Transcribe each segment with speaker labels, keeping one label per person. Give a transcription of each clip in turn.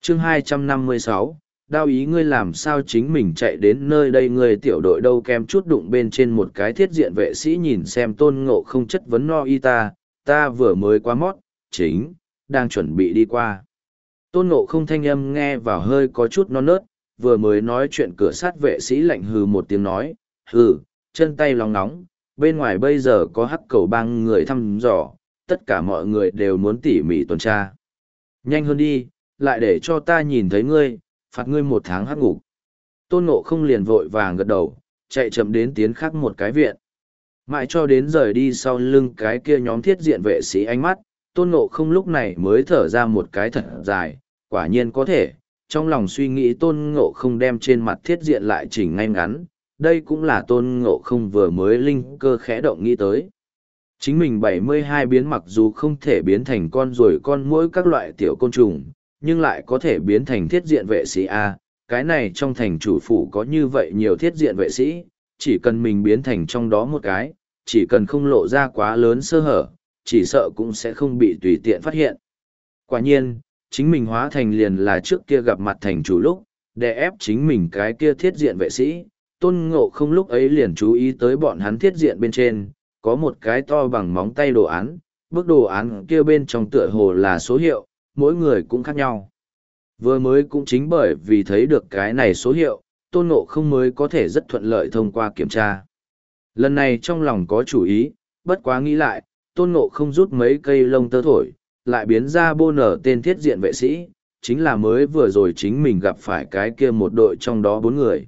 Speaker 1: chương 256, đao ý ngươi làm sao chính mình chạy đến nơi đây, ngươi tiểu đội đâu kem chút đụng bên trên một cái thiết diện vệ sĩ nhìn xem Tôn Ngộ không chất vấn no y ta vừa mới qua mót, chính, đang chuẩn bị đi qua. Tôn Ngộ không thanh âm nghe vào hơi có chút non nớt, vừa mới nói chuyện cửa sát vệ sĩ lạnh hừ một tiếng nói, hừ, chân tay lòng nóng, bên ngoài bây giờ có hắc cầu bang người thăm dò, tất cả mọi người đều muốn tỉ mỉ tuần tra. Nhanh hơn đi, lại để cho ta nhìn thấy ngươi, phạt ngươi 1 tháng hắc ngục. Tôn Ngộ không liền vội vàng gật đầu, chạy chậm đến tiến khắc một cái viện. Mãi cho đến rời đi sau lưng cái kia nhóm thiết diện vệ sĩ ánh mắt, Tôn Ngộ không lúc này mới thở ra một cái thật dài, quả nhiên có thể, trong lòng suy nghĩ Tôn Ngộ không đem trên mặt thiết diện lại chỉnh ngay ngắn, đây cũng là Tôn Ngộ không vừa mới linh cơ khẽ động nghĩ tới. Chính mình 72 biến mặc dù không thể biến thành con ruồi con muỗi các loại tiểu côn trùng, nhưng lại có thể biến thành thiết diện vệ sĩ A, cái này trong thành chủ phủ có như vậy nhiều thiết diện vệ sĩ, chỉ cần mình biến thành trong đó một cái, chỉ cần không lộ ra quá lớn sơ hở, chỉ sợ cũng sẽ không bị tùy tiện phát hiện. Quả nhiên, chính mình hóa thành liền là trước kia gặp mặt thành chủ lúc, để ép chính mình cái kia thiết diện vệ sĩ, Tôn Ngộ không lúc ấy liền chú ý tới bọn hắn thiết diện bên trên, có một cái to bằng móng tay đồ án, bức đồ án kia bên trong tựa hồ là số hiệu, mỗi người cũng khác nhau. Vừa mới cũng chính bởi vì thấy được cái này số hiệu, Tôn Ngộ không mới có thể rất thuận lợi thông qua kiểm tra. Lần này trong lòng có chủ ý, bất quá nghĩ lại, Tôn Ngộ không rút mấy cây lông tơ thổi, lại biến ra bô nở tên thiết diện vệ sĩ, chính là mới vừa rồi chính mình gặp phải cái kia một đội trong đó 4 người.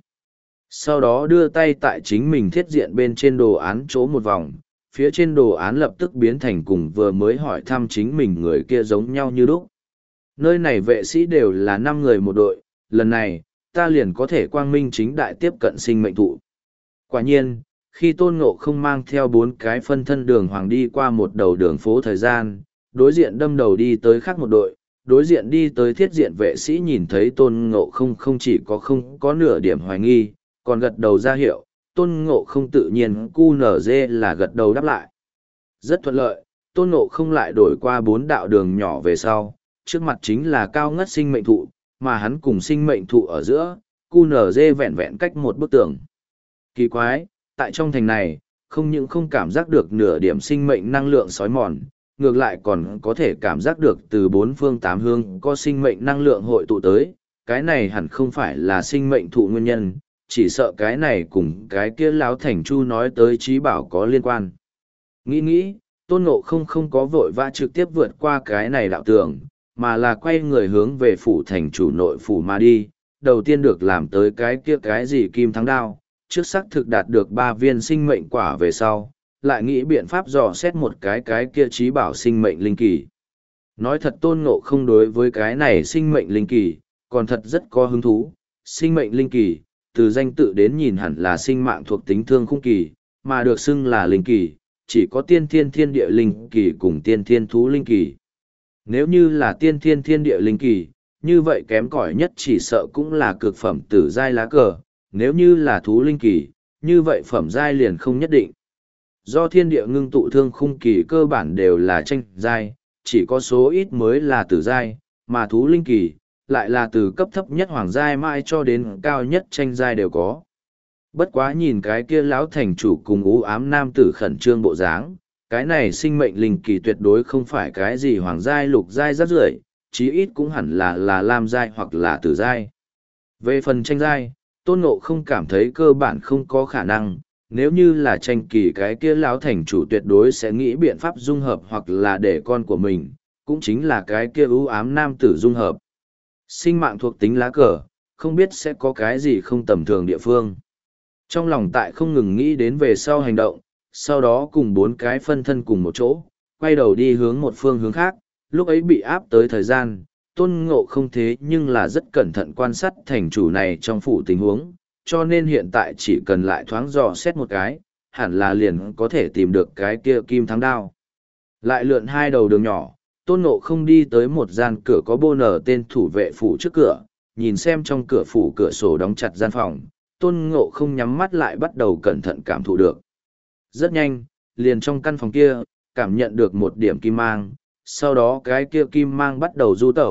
Speaker 1: Sau đó đưa tay tại chính mình thiết diện bên trên đồ án chỗ một vòng, phía trên đồ án lập tức biến thành cùng vừa mới hỏi thăm chính mình người kia giống nhau như lúc. Nơi này vệ sĩ đều là 5 người một đội, lần này, ta liền có thể quang minh chính đại tiếp cận sinh mệnh thụ. Quả nhiên, khi Tôn Ngộ không mang theo 4 cái phân thân đường hoàng đi qua một đầu đường phố thời gian, đối diện đâm đầu đi tới khác một đội, đối diện đi tới thiết diện vệ sĩ nhìn thấy Tôn Ngộ không không chỉ có không có nửa điểm hoài nghi, còn gật đầu ra hiệu, Tôn Ngộ không tự nhiên QNZ là gật đầu đáp lại. Rất thuận lợi, Tôn Ngộ không lại đổi qua 4 đạo đường nhỏ về sau, trước mặt chính là cao ngất sinh mệnh thụ, mà hắn cùng sinh mệnh thụ ở giữa, QNZ vẹn vẹn cách một bức tường. Kỳ quái, tại trong thành này, không những không cảm giác được nửa điểm sinh mệnh năng lượng sói mòn, ngược lại còn có thể cảm giác được từ 4 phương 8 hướng có sinh mệnh năng lượng hội tụ tới, cái này hẳn không phải là sinh mệnh thụ nguyên nhân, chỉ sợ cái này cùng cái kia láo thành chu nói tới trí bảo có liên quan. Nghĩ, Tôn Ngộ không có vội vã trực tiếp vượt qua cái này đạo tường, mà là quay người hướng về phủ thành chủ nội phủ mà đi, đầu tiên được làm tới cái kia cái gì kim thắng đao, trước xác thực đạt được 3 viên sinh mệnh quả về sau, lại nghĩ biện pháp dò xét một cái kia trí bảo sinh mệnh linh kỳ. Nói thật Tôn Ngộ không đối với cái này sinh mệnh linh kỳ, còn thật rất có hứng thú, sinh mệnh linh kỳ, từ danh tự đến nhìn hẳn là sinh mạng thuộc tính thương khung kỳ, mà được xưng là linh kỳ, chỉ có tiên thiên thiên địa linh kỳ cùng tiên thiên thú linh kỳ. Nếu như là tiên thiên thiên địa linh kỳ, như vậy kém cỏi nhất chỉ sợ cũng là cực phẩm tử giai lá cờ, nếu như là thú linh kỳ, như vậy phẩm giai liền không nhất định. Do thiên địa ngưng tụ thương khung kỳ cơ bản đều là tranh giai, chỉ có số ít mới là tử giai, mà thú linh kỳ lại là từ cấp thấp nhất hoàng giai mãi cho đến cao nhất tranh giai đều có. Bất quá nhìn cái kia lão thành chủ cùng ú ám nam tử khẩn trương bộ dáng, cái này sinh mệnh linh kỳ tuyệt đối không phải cái gì hoàng giai lục giai rác rưởi, chí ít cũng hẳn là lam giai hoặc là tử giai. Về phần tranh giai, Tôn Ngộ không cảm thấy cơ bản không có khả năng, nếu như là tranh kỳ cái kia lão thành chủ tuyệt đối sẽ nghĩ biện pháp dung hợp hoặc là để con của mình, cũng chính là cái kia ưu ám nam tử dung hợp. Sinh mạng thuộc tính lá cờ, không biết sẽ có cái gì không tầm thường địa phương. Trong lòng tại không ngừng nghĩ đến về sau hành động, sau đó cùng 4 cái phân thân cùng một chỗ, quay đầu đi hướng một phương hướng khác, lúc ấy bị áp tới thời gian, Tôn Ngộ không thế nhưng là rất cẩn thận quan sát thành chủ này trong phủ tình huống, cho nên hiện tại chỉ cần lại thoáng dò xét một cái, hẳn là liền có thể tìm được cái kia kim thắng đao. Lại lượn 2 đầu đường nhỏ, Tôn Ngộ không đi tới một gian cửa có bô nở tên thủ vệ phủ trước cửa, nhìn xem trong cửa phủ cửa sổ đóng chặt gian phòng, Tôn Ngộ không nhắm mắt lại bắt đầu cẩn thận cảm thụ được. Rất nhanh, liền trong căn phòng kia, cảm nhận được một điểm kim mang, sau đó cái kia kim mang bắt đầu du tẩu,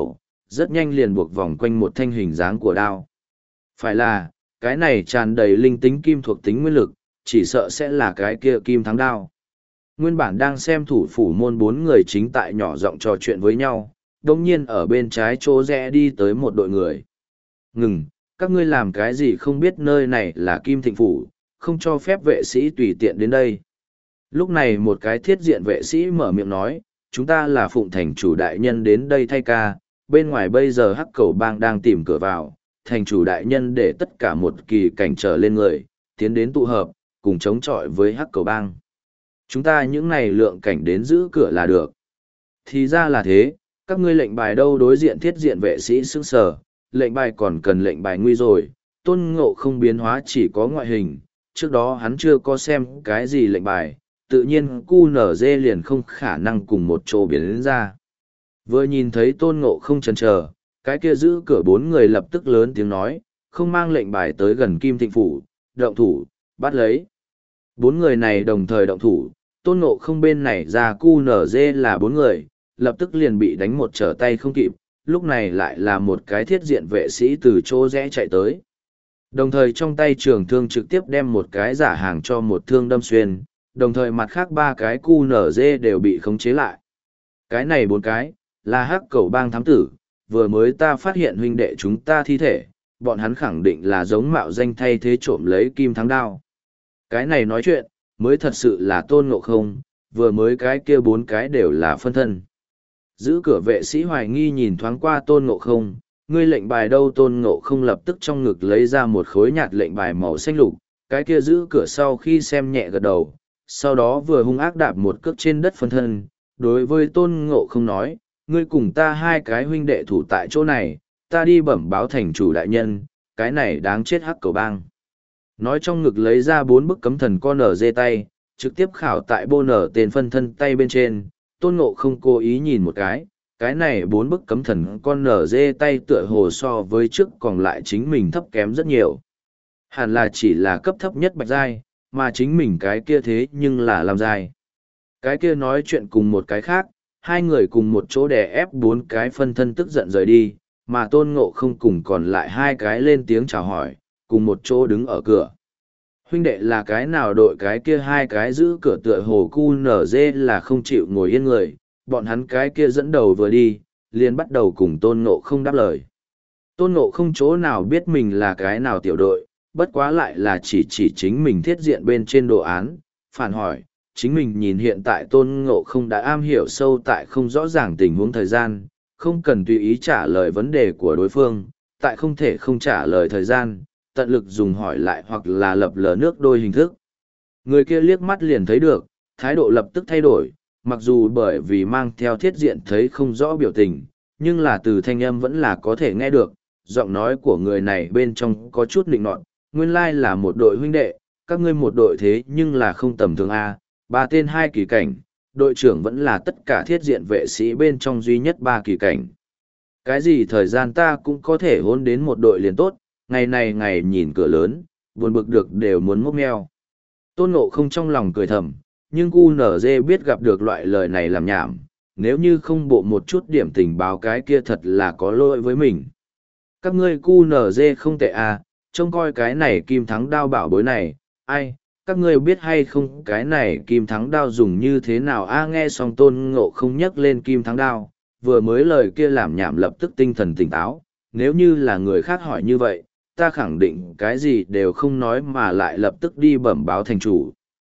Speaker 1: rất nhanh liền buộc vòng quanh một thanh hình dáng của đao. Phải là, cái này tràn đầy linh tính kim thuộc tính nguyên lực, chỉ sợ sẽ là cái kia kim thắng đao. Nguyên bản đang xem thủ phủ môn bốn người chính tại nhỏ giọng trò chuyện với nhau, đồng nhiên ở bên trái chỗ rẽ đi tới một đội người. Ngừng, các ngươi làm cái gì không biết nơi này là Kim Thịnh Phủ, không cho phép vệ sĩ tùy tiện đến đây. Lúc này một cái thiết diện vệ sĩ mở miệng nói, chúng ta là phụng thành chủ đại nhân đến đây thay ca, bên ngoài bây giờ Hắc Cầu Bang đang tìm cửa vào, thành chủ đại nhân để tất cả một kỳ cảnh trở lên người, tiến đến tụ hợp, cùng chống chọi với Hắc Cầu Bang. Chúng ta những này lượng cảnh đến giữ cửa là được. Thì ra là thế, các ngươi lệnh bài đâu? Đối diện thiết diện vệ sĩ sững sờ, lệnh bài còn cần lệnh bài nguy rồi, Tôn Ngộ không biến hóa chỉ có ngoại hình, trước đó hắn chưa có xem cái gì lệnh bài, tự nhiên QNZ liền không khả năng cùng một chỗ biến đến ra. Vừa nhìn thấy Tôn Ngộ không chần chờ, cái kia giữ cửa bốn người lập tức lớn tiếng nói, không mang lệnh bài tới gần Kim Thịnh Phủ, động thủ, bắt lấy. Bốn người này đồng thời động thủ, Tôn Ngộ không bên này ra QNZ là bốn người, lập tức liền bị đánh một trở tay không kịp, lúc này lại là một cái thiết diện vệ sĩ từ chỗ rẽ chạy tới. Đồng thời trong tay trường thương trực tiếp đem một cái giả hàng cho một thương đâm xuyên, đồng thời mặt khác ba cái QNZ đều bị khống chế lại. Cái này bốn cái, là Hắc Cầu Bang thám tử, vừa mới ta phát hiện huynh đệ chúng ta thi thể, bọn hắn khẳng định là giống mạo danh thay thế trộm lấy kim thắng đao. Cái này nói chuyện, mới thật sự là Tôn Ngộ không, vừa mới cái kia bốn cái đều là phân thân. Giữ cửa vệ sĩ hoài nghi nhìn thoáng qua Tôn Ngộ không, ngươi lệnh bài đâu? Tôn Ngộ không lập tức trong ngực lấy ra một khối nhạt lệnh bài màu xanh lục, cái kia giữ cửa sau khi xem nhẹ gật đầu, sau đó vừa hung ác đạp một cước trên đất phân thân, đối với Tôn Ngộ không nói, ngươi cùng ta hai cái huynh đệ thủ tại chỗ này, ta đi bẩm báo thành chủ đại nhân, cái này đáng chết Hắc Cầu Bang. Nói trong ngực lấy ra 4 bức cấm thần con nở dê tay, trực tiếp khảo tại bô nở tên phân thân tay bên trên, Tôn Ngộ không cố ý nhìn một cái này 4 bức cấm thần con nở dê tay tựa hồ so với trước còn lại chính mình thấp kém rất nhiều. Hẳn là chỉ là cấp thấp nhất bạch giai, mà chính mình cái kia thế nhưng là làm giai. Cái kia nói chuyện cùng một cái khác, hai người cùng một chỗ đè ép 4 cái phân thân tức giận rời đi, mà Tôn Ngộ không cùng còn lại hai cái lên tiếng chào hỏi, cùng một chỗ đứng ở cửa. Huynh đệ là cái nào đội? Cái kia hai cái giữ cửa tựa hồ QNZ là không chịu ngồi yên người, bọn hắn cái kia dẫn đầu vừa đi, liền bắt đầu cùng Tôn Ngộ không đáp lời. Tôn Ngộ không chỗ nào biết mình là cái nào tiểu đội, bất quá lại là chỉ chính mình thiết diện bên trên đồ án, phản hỏi, chính mình nhìn hiện tại Tôn Ngộ không đã am hiểu sâu tại không rõ ràng tình huống thời gian, không cần tùy ý trả lời vấn đề của đối phương, tại không thể không trả lời thời gian, tận lực dùng hỏi lại hoặc là lập lờ nước đôi hình thức. Người kia liếc mắt liền thấy được, thái độ lập tức thay đổi, mặc dù bởi vì mang theo thiết diện thấy không rõ biểu tình, nhưng là từ thanh âm vẫn là có thể nghe được, giọng nói của người này bên trong có chút định nọt, nguyên lai là một đội huynh đệ, các ngươi một đội thế nhưng là không tầm thường A, 3 tên 2 kỳ cảnh, đội trưởng vẫn là tất cả thiết diện vệ sĩ bên trong duy nhất 3 kỳ cảnh. Cái gì thời gian ta cũng có thể hôn đến một đội liền tốt, ngày này ngày nhìn cửa lớn, buồn bực được đều muốn mốc meo. Tôn Ngộ không trong lòng cười thầm, nhưng QNZ biết gặp được loại lời này làm nhảm, nếu như không bộ một chút điểm tình báo cái kia thật là có lỗi với mình. Các ngươi QNZ không tệ à, trông coi cái này kim thắng đao bảo bối này, ai, các ngươi biết hay không cái này kim thắng đao dùng như thế nào a? Nghe xong Tôn Ngộ không nhắc lên kim thắng đao, vừa mới lời kia làm nhảm lập tức tinh thần tỉnh táo, nếu như là người khác hỏi như vậy, ta khẳng định cái gì đều không nói mà lại lập tức đi bẩm báo thành chủ.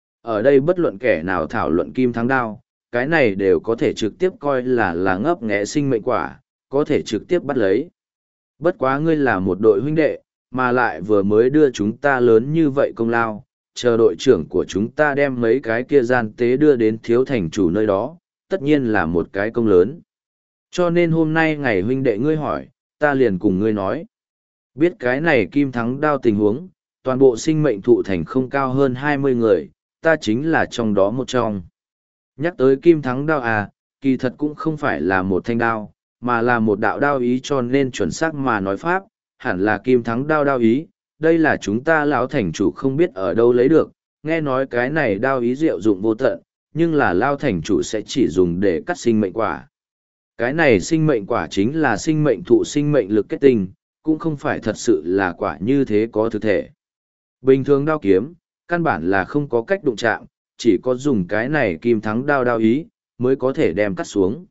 Speaker 1: Ở đây bất luận kẻ nào thảo luận kim thắng đao, cái này đều có thể trực tiếp coi là ngấp nghé sinh mệnh quả, có thể trực tiếp bắt lấy. Bất quá ngươi là một đội huynh đệ, mà lại vừa mới đưa chúng ta lớn như vậy công lao, chờ đội trưởng của chúng ta đem mấy cái kia gian tế đưa đến thiếu thành chủ nơi đó, tất nhiên là một cái công lớn. Cho nên hôm nay ngày huynh đệ ngươi hỏi, ta liền cùng ngươi nói. Biết cái này kim thắng đao tình huống, toàn bộ sinh mệnh thụ thành không cao hơn 20 người, ta chính là trong đó một trong. Nhắc tới kim thắng đao à, kỳ thật cũng không phải là một thanh đao, mà là một đạo đao ý, cho nên chuẩn xác mà nói pháp, hẳn là kim thắng đao đao ý. Đây là chúng ta lão thành chủ không biết ở đâu lấy được, nghe nói cái này đao ý diệu dụng vô tận, nhưng là lao thành chủ sẽ chỉ dùng để cắt sinh mệnh quả. Cái này sinh mệnh quả chính là sinh mệnh thụ sinh mệnh lực kết tinh, cũng không phải thật sự là quả như thế có thực thể. Bình thường đao kiếm, căn bản là không có cách đụng chạm, chỉ có dùng cái này kim thắng đao đao ý, mới có thể đem cắt xuống.